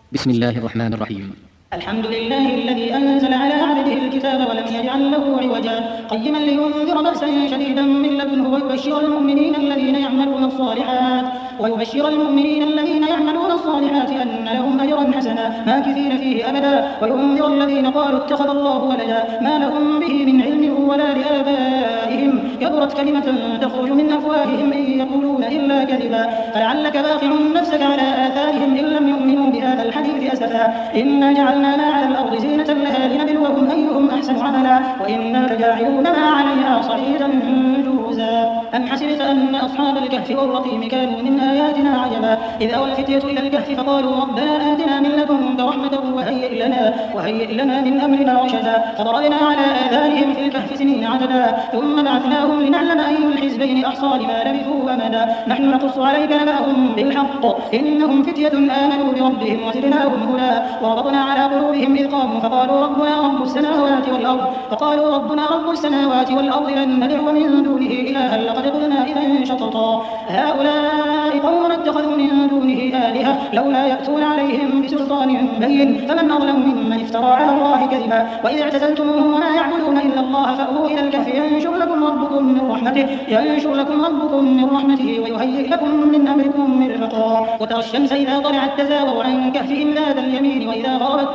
بسم الله الرحمن الرحيم. الحمد لله الذي أنزل على عبده الكتاب ولم يجعل له عوجا قيما لينذر بأسا شديدا من لدنه ويبشر المؤمنين الذين يعملون الصالحات أن لهم أجرا حسنا ماكثين فيه أبدا وينذر الذين قالوا اتخذ الله ولدا ما لهم به من علم ولا لآبائهم كبرت كلمة تخرج من أفواههم إن يقولون إلا كذبا فلعلك باخع نفسك على آثارهم إن لم يؤمنوا بهذا الحديث أسفا إنا جعلنا ما على الأرض زينة لها لنبلوهم أيهم أحسن عملا وإنا لجاعلون ما عليها صعيدا جرزا أم حسبت أن أصحاب الكهف والرقيم كانوا من آياتنا عجبا إذ أوى الفتية إلى الكهف فقالوا ربنا آتنا من لدنك رحمة وهيئ لنا من أمرنا رشدا فضربنا على آذانهم في الكهف سنين عددا ثم بعثناهم لنعلم أي الحزبين أحصى لما لبثوا أمدا نحن نقص عليك نبأهم بالحق إنهم فتية آمنوا بربهم وزدناهم هدى وربطنا على قلوبهم إذ قاموا فقالوا ربنا رب السماوات والأرض لن ندعو من دونه إلها لقد قلنا إذا شططا هؤلاء قوم اتخذوا من دونه آلهة لولا يأتون عليهم بسلطان بين فمن أظلم ممن افترى على الله كذبا وإذ اعتزلتموهم وما يعبدون إلا الله فأووا إلى الكهف ينشر لكم ربكم من رحمته ويهيئ لكم من أمركم مرفقا وترى الشمس إذا طلعت تزاور عن كهفهم ذات اليمين وإذا غربت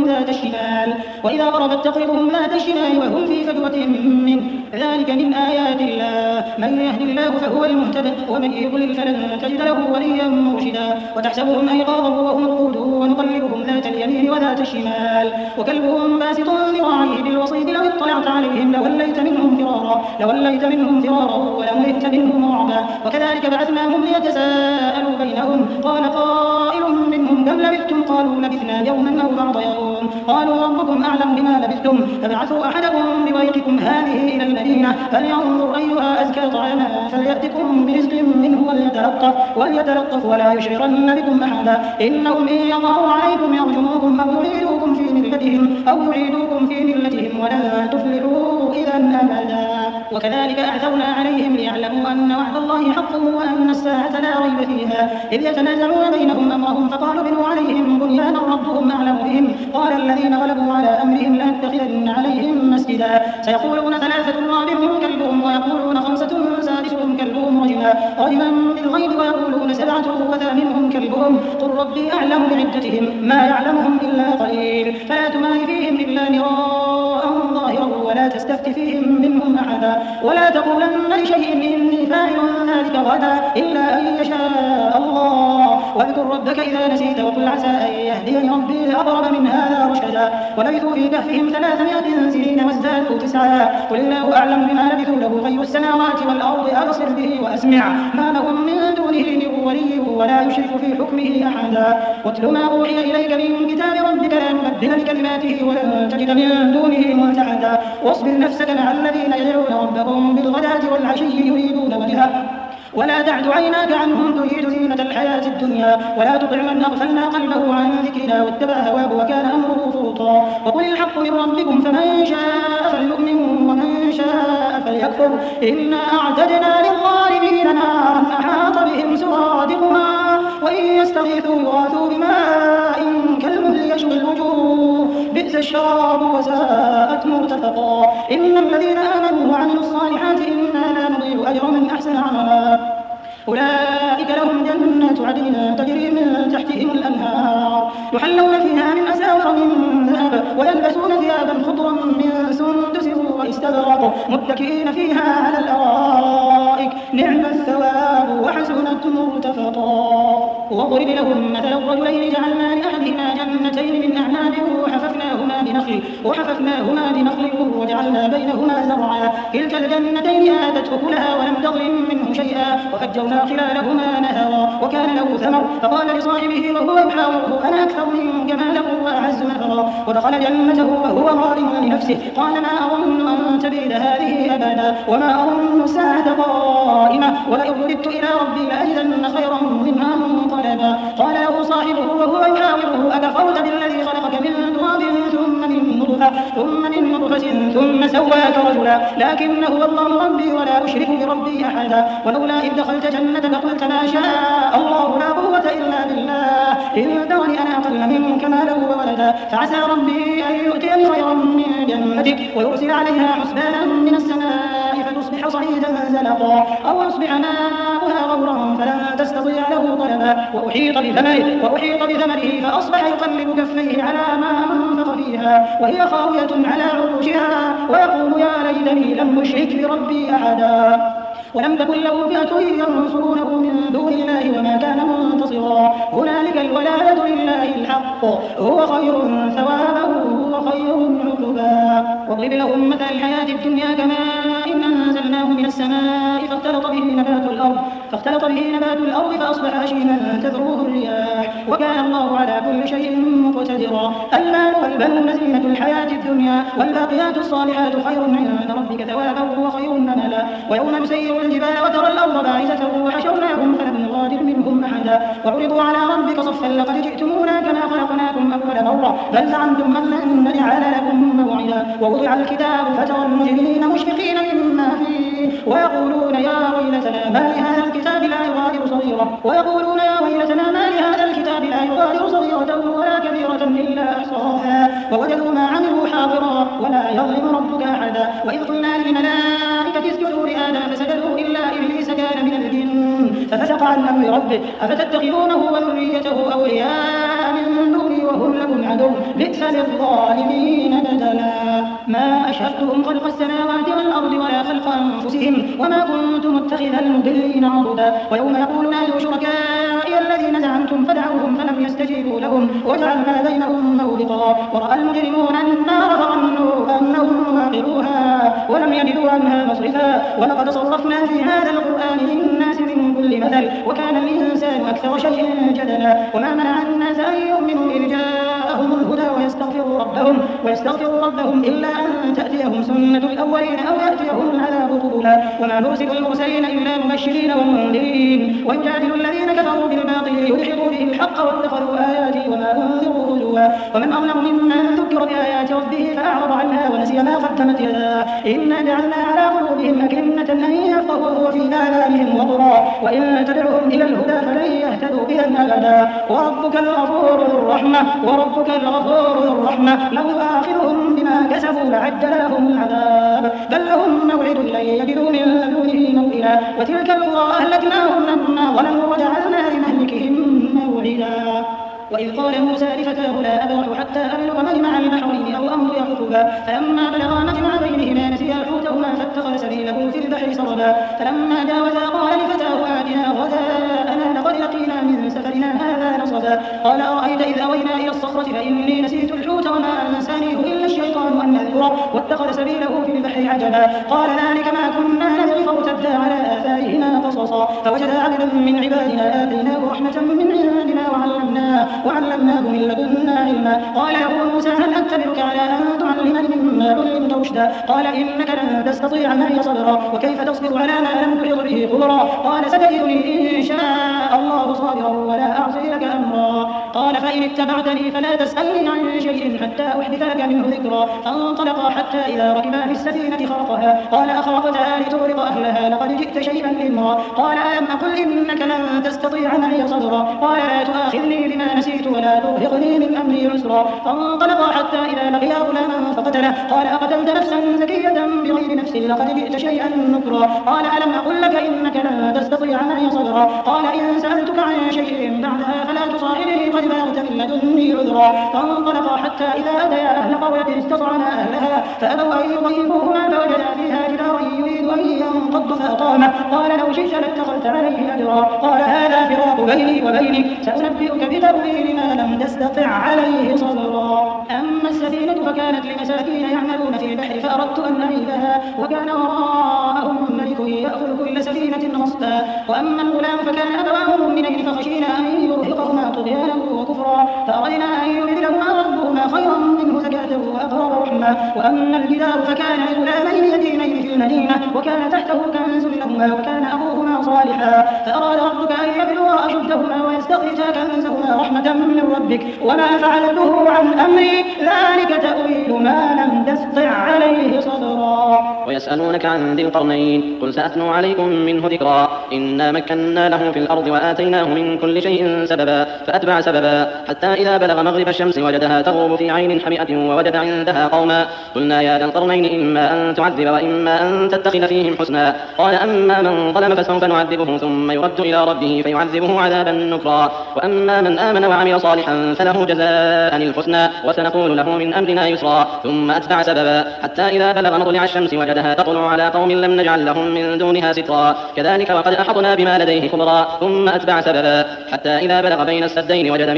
تقرضهم ذات الشمال وهم في فجوة منه ذلك من آيات الله من يهد الله فهو المهتد ومن يضلل فلن تجد له وليا مرشدا وتحسبهم أيقاظا وهم رقود ونقلبهم ذات اليمين وذات الشمال وكلبهم باسط ذراعيه بالوصيد لو اطلعت عليهم لوليت منهم فرارا ولملئت منهم رعبا وكذلك بعثناهم ليتساءلوا بينهم قال قائل منهم كم لبثتم قالوا لبثنا يوما أو بعض يوم قالوا ربكم أعلم بما لبثتم فابعثوا أحدكم بورقكم هذه إلى المدينة فلينظر أيها أزكى طعاما فليأتكم برزق منه وليتلطف ولا يشعرن بكم أحدا إنهم إن يظهروا عليكم يرجموكم أو يعيدوكم في ملتهم ولن تفلحوا إذا أبدا وكذلك أعثرنا عليهم ليعلموا أن وعد الله حق وأن الساعة لا ريب فيها إذ يتنازعون بينهم أمرهم فقالوا بنوا عليهم بنيانا ربهم أعلم بهم قال الذين غلبوا على أمرهم لنتخذن عليهم مسجدا سيقولون ثلاثة رابعهم كلبهم ويقولون خمسة سادسهم كلبهم رجما بالغيب ويقولون سبعة وثامنهم كلبهم قل ربي أعلم بعدتهم ما يعلمهم إلا قليل فلا تمار فيهم إلا مراء ظاهرا ولا تستفت فيهم منهم أحدا ولا تقولن لشيء إني فاعل ذلك غدا إلا أن يشاء الله واذكر ربك إذا نسيت وقل عسى أن يهديني ربي لأقرب من هذا رشدا ولبثوا في كهفهم 300 سنين وازدادوا 9 قل الله أعلم بما لبثوا له غيب السماوات والأرض أبصر به وأسمع ما لهم من دونه من ولي ولا يشرك في حكمه أحدا واتل ما أوحي إليك من كتاب ربك لا مبدل لكلماته ولن تجد من دونه ملتحدا واصبر نفسك مع الذين يدعون ربهم بالغداة والعشي يريدون وجهه ولا تعد عيناك عنهم تريد زينة الحياة الدنيا ولا تطع من أغفلنا قلبه عن ذكرنا واتبع هواه وكان أمره فرطا وقل الحق من ربكم فمن شاء فليؤمن ومن شاء فليكفر إنا أعتدنا للظالمين نارا أحاط بهم سرادقها وإن يستغيثوا يغاثوا بماء كالمهل يشوي الوجوه بئس الشراب وساءت مرتفقا إن الذين آمنوا وعملوا الصالحات إنا لا نضيع أجر من أحسن عملا أولئك لهم جنات عدن تجري من تحتهم الأنهار يحلون فيها من أساور من ذهب ويلبسون ثيابا خضرا من سندس واستبرق متكئين فيها على الأرائك نعم الثواب وحسنت مرتفقا واضرب لهم مثل الرجلين جعلنا لأحدهما جنتين من أعناب وحففناهما بنخل وجعلنا بينهما زرعا كلتا الجنتين آتت أكلها ولم تظلم منه شيئا وفجرنا خلالهما نهرا وكان له ثمر فقال لصاحبه وهو يحاوره أنا أكثر منك مالا وأعز نفرا ودخل جنته وهو ظالم لنفسه قال ما أظن أن تبيد هذه أبدا وما أظن الساعة قائمة ولئن رددت إلى ربي لأجدن خيرا منها منقلبا قال له صاحبه وهو يحاوره أكفرت بالذي خلقك من تراب ثم من نطفة ثم سواك رجلا لكن هو الله ربي ولا أشرك بربي أحدا ولولا إذ دخلت جنتك قلت ما شاء الله لا قوة إلا بالله إن ترني أنا أقل منك مهادا فعسى ربي أن يؤتيني خيرا من جنتك ويرسل عليها حسبانا من السماء فتصبح صعيدا زلقا أو يصبح ماؤها غورا فلن تستطيع له طلبا وأحيط بثمره فأصبح يقلب كفيه على ما أنفق فيها وهي خاوية على عروشها ويقول يا ليتني لم أشرك بربي أحدا ولم تكن له فئة ينصرونه من دون الله وما كان منتصرا هنالك الولاية لله الحق هو خير ثوابا وخير عقبا واضرب لهم مثل الحياة الدنيا كماء أنزلناه من السماء فاختلط به نبات الأرض فأصبح هشيما تذروه الرياح وكان الله على كل شيء مقتدرا المال والبنون زينة الحياة الدنيا والباقيات الصالحات خير عند ربك ثوابا وخير أملا ويوم نسير الجبال وترى الأرض بارزة وحشرناهم فلم نغادر منهم أحدا وعرضوا على ربك صفا لقد جئتمونا كما خلقناكم أول مرة بل زعمتم أن لن نجعل لكم موعدا ووضع الكتاب فترى المجرمين مشفقين مما فيه ويقولون يا ويلتنا ما لهذا الكتاب لا يغادر صغيرة ولا كبيرة إلا أحصاها ووجدوا ما عملوا حاضرا ولا يظلم ربك أحدا وإذ قلنا للملائكة اسجدوا لآدم فسجدوا إلا إبليس كان من الجن ففسق عن أمر ربه أفتتخذونه وذريته أولياء من دوني وهم لكم عدو بئس للظالمين بدلا ما أشهدتهم خلق السماوات والأرض ولا خلق أنفسهم وما كنت متخذ المضلين عضدا ويوم يقول نادوا شركائي الذين زعمتم فدعوهم فلم يستجيبوا لهم وجعلنا بينهم موبقا ورأى المجرمون النار فظنوا أنهم واقعوها ولم يجدوا عنها مصرفا ولقد صرفنا في هذا القرآن للناس من كل مثل وكان الإنسان أكثر شيء جدلا وما منع الناس أن يؤمنوا إذ جاءهم الهدى ويستغفروا ربهم إلا أن تأتيهم سنة الأولين أو يأتيهم العذاب قبلا وما نرسل المرسلين إلا مبشرين ومنذرين ويجادل الذين كفروا بالباطل ليدحضوا به الحق واتخذوا آياتي وما أنذروا هزوا ومن أظلم ممن ذكر بآيات ربه فأعرض عنها ونسي ما قدمت يداه إنا جعلنا على قلوبهم أكنة أن يفقهوا وفي آذانهم وقرا وإن تدعوهم إلى الهدى فلن يهتدوا بها أبدا وربك الغفور ذو الرحمة لو آخذهم بما كسبوا لعجل لهم العذاب بل لهم موعد لن يجدوا من دونه موئلا وتلك القرى أهلكناهم لما ظلموا وجعلنا لمهلكهم موعدا وإذ قال موسى لفتاه لا أبرح حتى أبلغ مجمع البحرين أو أمضي حقبا فلما بلغا مجمع بينهما نسيا حوتهما فاتخذ سبيله في البحر سربا فلما جاوزا قال لفتاه آتنا غداءنا لقد لقينا من سفرنا هذا نصبا قال أرأيت إذ أوينا إلى الصخرة فإني نسيت الحوت وما أنسانيه إلا الشيطان أن أذكره واتخذ سبيله في البحر عجبا قال ذلك ما كنا نبغي فارتدا على آثارهما قصصا فوجدا عبدا من عبادنا آتيناه رحمة من عندنا وعلمناه من لدنا علما قال له موسى هل أتبعك على أن تعلمني مما علمت رشدا قال إنك لن تستطيع معي صبرا وكيف تصبر على ما لم تحط به خبرا قال ستجدني إن شاء الله صابرا ولا أعصي لك أمرا قال فإن اتبعتني فلا تسألني عن شيء حتى أحدث لك منه ذكرا فانطلقا حتى إذا ركبا في السفينة خرقها قال أخرقتها لتغرق أهلها لقد جئت شيئا إمرا قال ألم أقل إنك لن تستطيع معي صبرا قال لا تؤاخذني بما نسيت ولا ترهقني من أمري عسرا فانطلقا حتى إذا لقيا غلاما فقتله قال أقتلت نفسا زكية بغير نفس لقد جئت شيئا نكرا قال ألم أقل لك إنك لن تستطيع معي صبرا قال إن سألتك عن شيء بعدها فلا تصاحبني قد بلغت من لدني عذرا فانطلقا حتى إذا أتيا أهل قرية استطعما أهلها فأبوا أن يضيفوهما فوجدا فيها جدارا يريد أن ينقض فأقامه قال لو شئت لاتخذت عليه أجرا قال هذا فراق بيني وبينك سأنبئك بتأويل ما لم تستطع عليه صبرا أما السفينة فكانت لمساكين يعملون في البحر فأردت أن أعيبها وكان وراءهم ملك يأخذ كل سفينة غصبا وأما الغلام فكان أبواه مؤمنين فخشينا أن يرهقهما طغيانا وكفرا فأرينا أن يبدلهما ربهما خيرا منه زكاة وأقرب رحما وأما الجدار فكان لغلامين يتيمين في المدينة وكان تحته كنز لهما وكان أبوهما صالحا فأراد ربك أن يبلغا أشدهما ويستخرجا كنزهما رحمة من ربك وما فعلته عن أمري ذلك تأويل ما لم تستطع عليه صبرا ويسألونك عن ذي القرنين قل سأتلو عليكم منه ذكرا إنا مكنا له في الأرض وآتيناه من كل شيء سببا فأتبع سببا حتى إذا بلغ مغرب الشمس وجدها تغرب في عين حمئة ووجد عندها قوما قلنا يا ذا القرنين إما أن تعذب وإما أن تتخذ فيهم حسنا قال أما من ظلم فسوف نعذبه ثم يرد إلى ربه فيعذبه عذابا نكرا وأما من آمن وعمل صالحا فله جزاء الحسنى وسنقول له من أمرنا يسرا ثم أتبع سببا حتى إذا بلغ مطلع الشمس وجدها تطلع على قوم لم نجعل لهم من دونها سترا كذلك وقد أحطنا بما لديه خبرا ثم أتبع سببا حتى إذا بلغ بين السدين وجد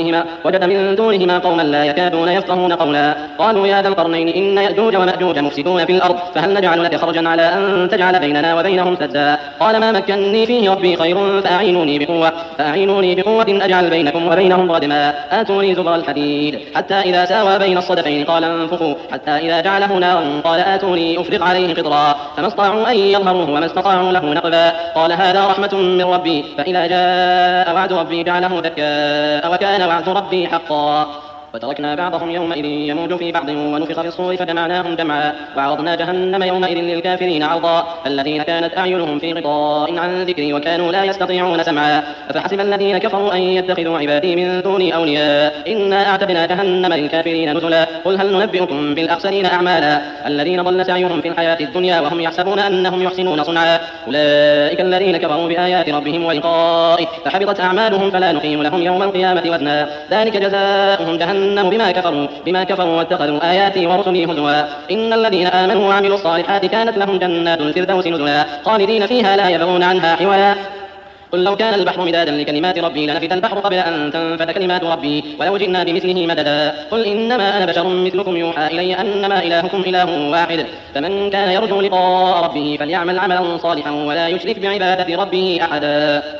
من دونهما قوما لا يكادون يفقهون قولا قالوا يا ذا القرنين إن يأجوج ومأجوج مفسدون في الأرض فهل نجعل لك خرجا على أن تجعل بيننا وبينهم سدا قال ما مكنني فيه ربي خير فأعينوني بقوة أجعل بينكم وبينهم ردما آتوني زبر الحديد حتى إذا ساوى بين الصدفين قال انفخوا حتى إذا جعله نارا قال آتوني أفرغ عليه قطرا فما استطاعوا أن يظهروه وما استطاعوا له نقبا قال هذا رحمة من ربي فإذا جاء وعد ربي جعله دكاء وكان وعد ربي حقا وتركنا بعضهم يومئذ يموج في بعض ونفخ في الصور فجمعناهم جمعا وعرضنا جهنم يومئذ للكافرين عرضا الذين كانت أعينهم في غطاء عن ذكري وكانوا لا يستطيعون سمعا أفحسب الذين كفروا أن يتخذوا عبادي من دوني أولياء إنا أعتدنا جهنم للكافرين نزلا قل هل ننبئكم بالأخسرين أعمالا الذين ضل سعيهم في الحياة الدنيا وهم يحسبون أنهم يحسنون صنعا أولئك الذين كفروا بآيات ربهم ولقائه فحبطت أعمالهم فلا نقيم لهم يوم القيامة وزنا ذلك جزاؤهم جهنم بما كفروا واتخذوا آياتي ورسلي هزوا إن الذين آمنوا وعملوا الصالحات كانت لهم جنات الفردوس نزلا خالدين فيها لا يبغون عنها حولا قل لو كان البحر مدادا لكلمات ربي لنفد البحر قبل أن تنفد كلمات ربي ولو جئنا بمثله مددا قل إنما أنا بشر مثلكم يوحى إلي أنما إلهكم إله واحد فمن كان يرجو لقاء ربه فليعمل عملا صالحا ولا يشرك بعبادة ربه أحدا.